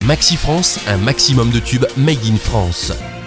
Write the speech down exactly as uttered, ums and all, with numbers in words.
Maxi France, un maximum de tubes made in France.